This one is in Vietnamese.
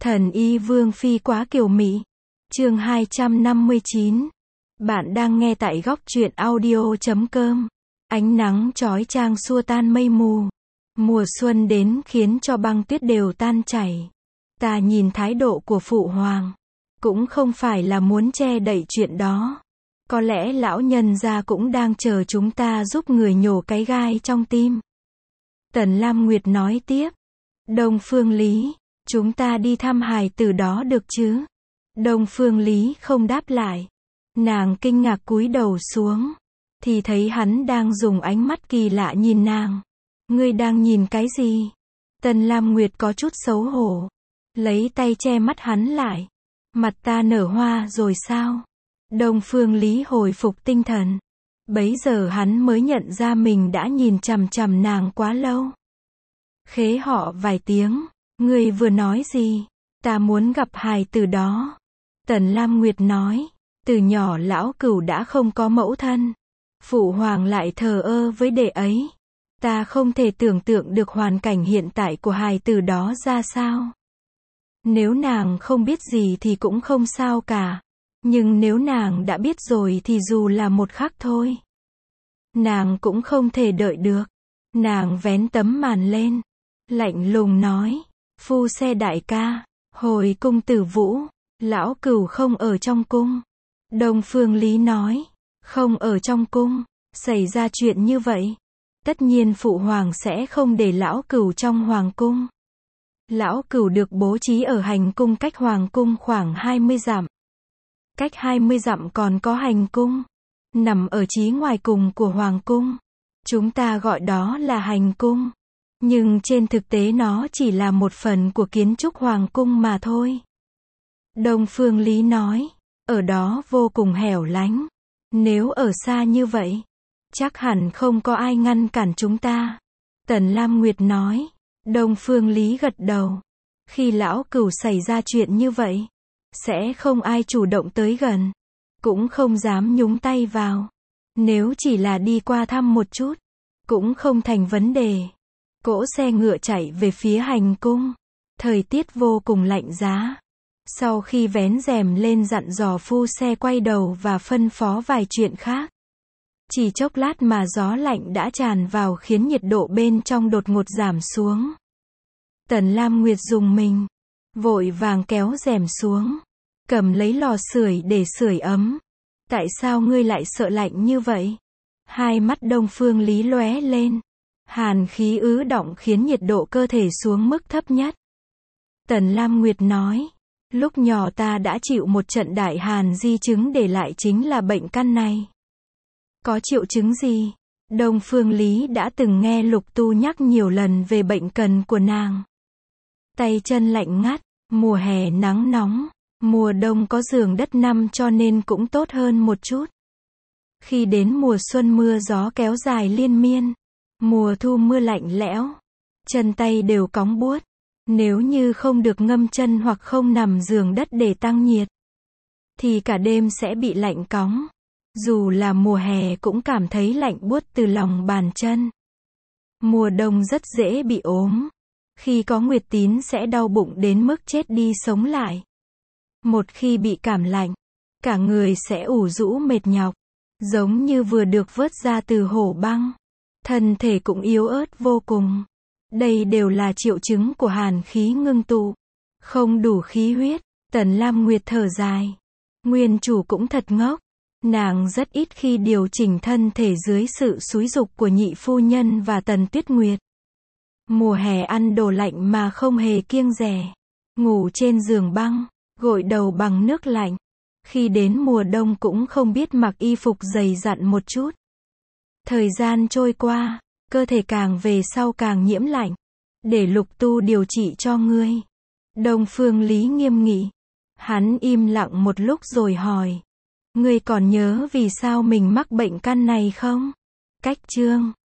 Thần y Vương Phi quá kiều mị. Chương 259. Bạn đang nghe tại góc truyện audio.com. Ánh nắng chói chang xua tan mây mù. Mùa xuân đến khiến cho băng tuyết đều tan chảy. Ta nhìn thái độ của Phụ Hoàng, cũng không phải là muốn che đậy chuyện đó. Có lẽ lão nhân gia cũng đang chờ chúng ta giúp người nhổ cái gai trong tim. Tần Lam Nguyệt nói tiếp. Đông Phương Lý, chúng ta đi thăm hài tử đó được chứ? Đông Phương Lý không đáp lại. Nàng kinh ngạc cúi đầu xuống, thì thấy hắn đang dùng ánh mắt kỳ lạ nhìn nàng. Ngươi đang nhìn cái gì? Tần Lam Nguyệt có chút xấu hổ, lấy tay che mắt hắn lại. Mặt ta nở hoa rồi sao? Đông Phương Lý hồi phục tinh thần. Bấy giờ hắn mới nhận ra mình đã nhìn chằm chằm nàng quá lâu. Khế họ vài tiếng. Ngươi vừa nói gì? Ta muốn gặp hài tử đó. Tần Lam Nguyệt nói. Từ nhỏ lão cửu đã không có mẫu thân. Phụ hoàng lại thờ ơ với đệ ấy. Ta không thể tưởng tượng được hoàn cảnh hiện tại của hài tử đó ra sao. Nếu nàng không biết gì thì cũng không sao cả. Nhưng nếu nàng đã biết rồi thì dù là một khắc thôi, nàng cũng không thể đợi được. Nàng vén tấm màn lên, lạnh lùng nói. Phu xe đại ca, hồi cung Tử Vũ, lão cửu không ở trong cung. Đông Phương Lý nói. Không ở trong cung, xảy ra chuyện như vậy, tất nhiên Phụ Hoàng sẽ không để lão cửu trong hoàng cung. Lão cửu được bố trí ở hành cung cách hoàng cung khoảng 20 dặm. Cách 20 dặm còn có hành cung, nằm ở chí ngoài cùng của hoàng cung. Chúng ta gọi đó là hành cung, nhưng trên thực tế nó chỉ là một phần của kiến trúc hoàng cung mà thôi. Đông Phương Lý nói. Ở đó vô cùng hẻo lánh. Nếu ở xa như vậy, chắc hẳn không có ai ngăn cản chúng ta. Tần Lam Nguyệt nói. Đông Phương Lý gật đầu. Khi lão cửu xảy ra chuyện như vậy, sẽ không ai chủ động tới gần, cũng không dám nhúng tay vào. Nếu chỉ là đi qua thăm một chút, cũng không thành vấn đề. Cỗ xe ngựa chạy về phía hành cung. Thời tiết vô cùng lạnh giá. Sau khi vén rèm lên dặn dò phu xe quay đầu và phân phó vài chuyện khác. Chỉ chốc lát mà gió lạnh đã tràn vào khiến nhiệt độ bên trong đột ngột giảm xuống. Tần Lam Nguyệt rùng mình, vội vàng kéo rèm xuống, cầm lấy lò sưởi để sưởi ấm. Tại sao ngươi lại sợ lạnh như vậy? Hai mắt Đông Phương Lý lóe lên. Hàn khí ứ đọng khiến nhiệt độ cơ thể xuống mức thấp nhất. Tần Lam Nguyệt nói. Lúc nhỏ ta đã chịu một trận đại hàn di chứng để lại chính là bệnh căn này. Có triệu chứng gì? Đông Phương Lý đã từng nghe Lục Tu nhắc nhiều lần về bệnh cần của nàng. Tay chân lạnh ngắt, mùa hè nắng nóng, mùa đông có giường đất nằm cho nên cũng tốt hơn một chút. Khi đến mùa xuân mưa gió kéo dài liên miên, mùa thu mưa lạnh lẽo, chân tay đều cóng buốt. Nếu như không được ngâm chân hoặc không nằm giường đất để tăng nhiệt, thì cả đêm sẽ bị lạnh cóng. Dù là mùa hè cũng cảm thấy lạnh buốt từ lòng bàn chân. Mùa đông rất dễ bị ốm. Khi có nguyệt tín sẽ đau bụng đến mức chết đi sống lại. Một khi bị cảm lạnh, cả người sẽ ủ rũ mệt nhọc, giống như vừa được vớt ra từ hổ băng. Thân thể cũng yếu ớt vô cùng. Đây đều là triệu chứng của hàn khí ngưng tụ, không đủ khí huyết. Tần Lam Nguyệt thở dài. Nguyên chủ cũng thật ngốc. Nàng rất ít khi điều chỉnh thân thể dưới sự xúi giục của nhị phu nhân và Tần Tuyết Nguyệt. Mùa hè ăn đồ lạnh mà không hề kiêng dè, ngủ trên giường băng, gội đầu bằng nước lạnh. Khi đến mùa đông cũng không biết mặc y phục dày dặn một chút. Thời gian trôi qua, cơ thể càng về sau càng nhiễm lạnh. Để Lục Tu điều trị cho ngươi. Đông Phương Lý nghiêm nghị. Hắn im lặng một lúc rồi hỏi. Ngươi còn nhớ vì sao mình mắc bệnh căn này không? Cách chương